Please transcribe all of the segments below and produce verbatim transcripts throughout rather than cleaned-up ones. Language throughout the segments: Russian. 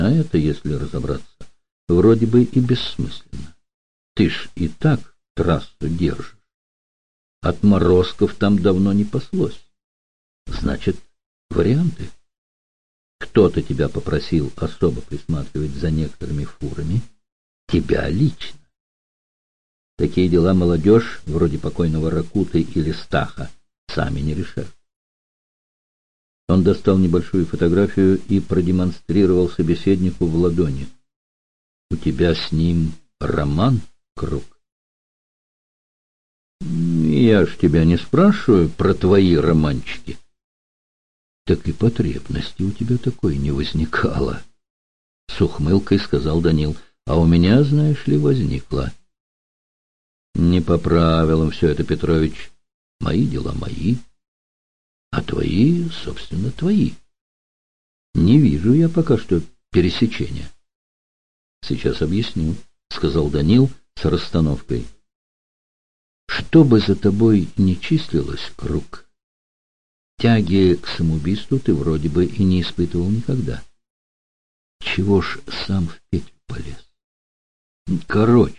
А это, если разобраться, вроде бы и бессмысленно. Ты ж и так трассу держишь. Отморозков там давно не паслось. Значит, варианты. Кто-то тебя попросил особо присматривать за некоторыми фурами. Тебя лично. Такие дела молодежь, вроде покойного Ракуты или Стаха, сами не решают. Он достал небольшую фотографию и продемонстрировал собеседнику в ладони. У тебя с ним роман, Круг? Я ж тебя не спрашиваю про твои романчики. Так и потребности у тебя такой не возникало. С ухмылкой сказал Данил. А у меня, знаешь ли, возникло. Не по правилам все это, Петрович. Мои дела мои, а твои, собственно, твои. Не вижу я пока что пересечения. Сейчас объясню, сказал Данил с расстановкой. Что бы за тобой ни числилось, Круг, тяги к самоубийству ты вроде бы и не испытывал никогда. Чего ж сам в петлю полез? Короче.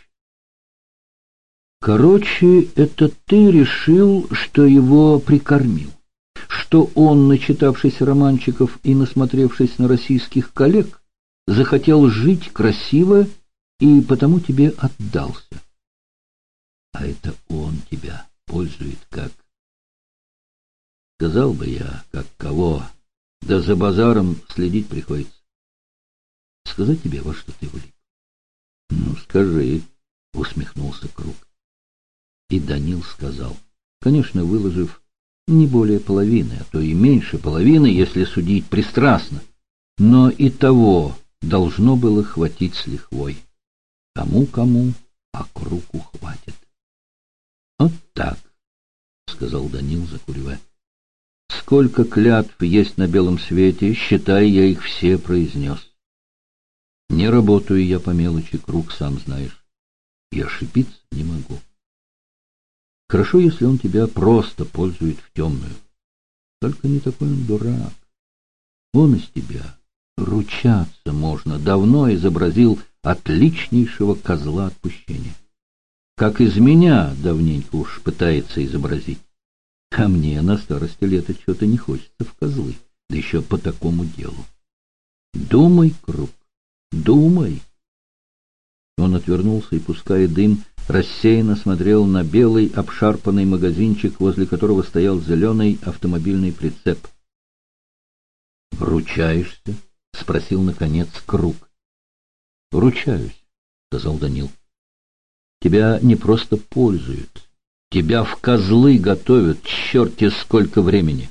Короче, это ты решил, что его прикормил, что он, начитавшись романчиков и насмотревшись на российских коллег, захотел жить красиво и потому тебе отдался. А это он тебя пользует как... Сказал бы я, как кого, да за базаром следить приходится. Сказать тебе, во что ты влип? Ну, скажи, усмехнулся Круг. И Данил сказал, конечно, выложив не более половины, а то и меньше половины, если судить пристрастно, но и того должно было хватить с лихвой. Кому-кому, а Кругу хватит. Вот так, сказал Данил, закуривая. Сколько клятв есть на белом свете, считай, я их все произнес. Не работаю я по мелочи, Круг, сам знаешь. И ошибиться не могу. Хорошо, если он тебя просто пользует в темную. Только не такой он дурак. Он из тебя ручаться можно. Давно изобразил отличнейшего козла отпущения. Как из меня давненько уж пытается изобразить. А мне на старости лет что-то не хочется в козлы, да еще по такому делу. Думай, Круг, думай. Он отвернулся и, пуская дым, рассеянно смотрел на белый обшарпанный магазинчик, возле которого стоял зеленый автомобильный прицеп. «Ручаешься?» — спросил, наконец, Круг. «Ручаюсь», — сказал Данил. «Тебя не просто пользуют, тебя в козлы готовят, черти сколько времени».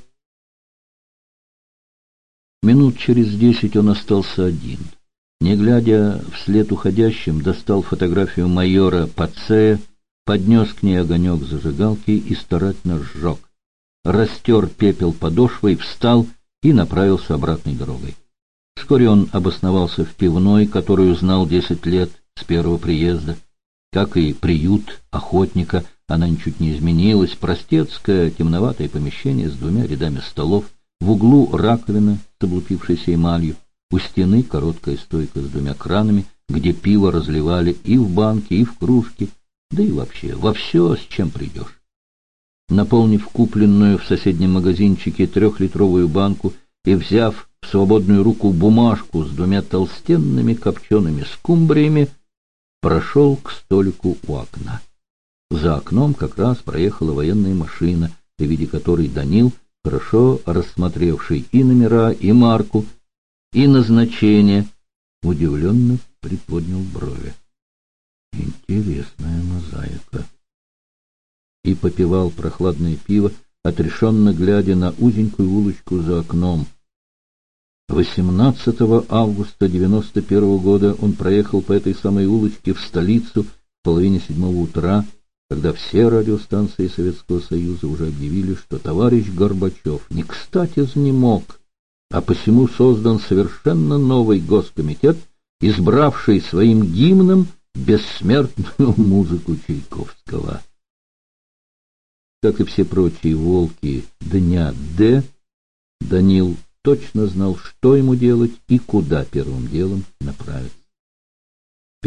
Минут через десять он остался один. Не глядя вслед уходящим, достал фотографию майора Пацея, поднес к ней огонек зажигалки и старательно сжег. Растер пепел подошвой, встал и направился обратной дорогой. Вскоре он обосновался в пивной, которую знал десять лет с первого приезда. Как и приют охотника, она ничуть не изменилась. Простецкое темноватое помещение с двумя рядами столов, в углу раковина с облупившейся эмалью. У стены короткая стойка с двумя кранами, где пиво разливали и в банки, и в кружки, да и вообще во все, с чем придешь. Наполнив купленную в соседнем магазинчике трехлитровую банку и взяв в свободную руку бумажку с двумя толстенными копчеными скумбриями, прошел к столику у окна. За окном как раз проехала военная машина, при виде которой Данил, хорошо рассмотревший и номера, и марку, и назначение, удивленно приподнял брови. Интересная мозаика. И попивал прохладное пиво, отрешенно глядя на узенькую улочку за окном. восемнадцатого августа девяносто первого года он проехал по этой самой улочке в столицу в половине седьмого утра, когда все радиостанции Советского Союза уже объявили, что товарищ Горбачев не кстати занемог, а посему создан совершенно новый госкомитет, избравший своим гимном бессмертную музыку Чайковского. Как и все прочие волки дня Д, Данил точно знал, что ему делать и куда первым делом направиться.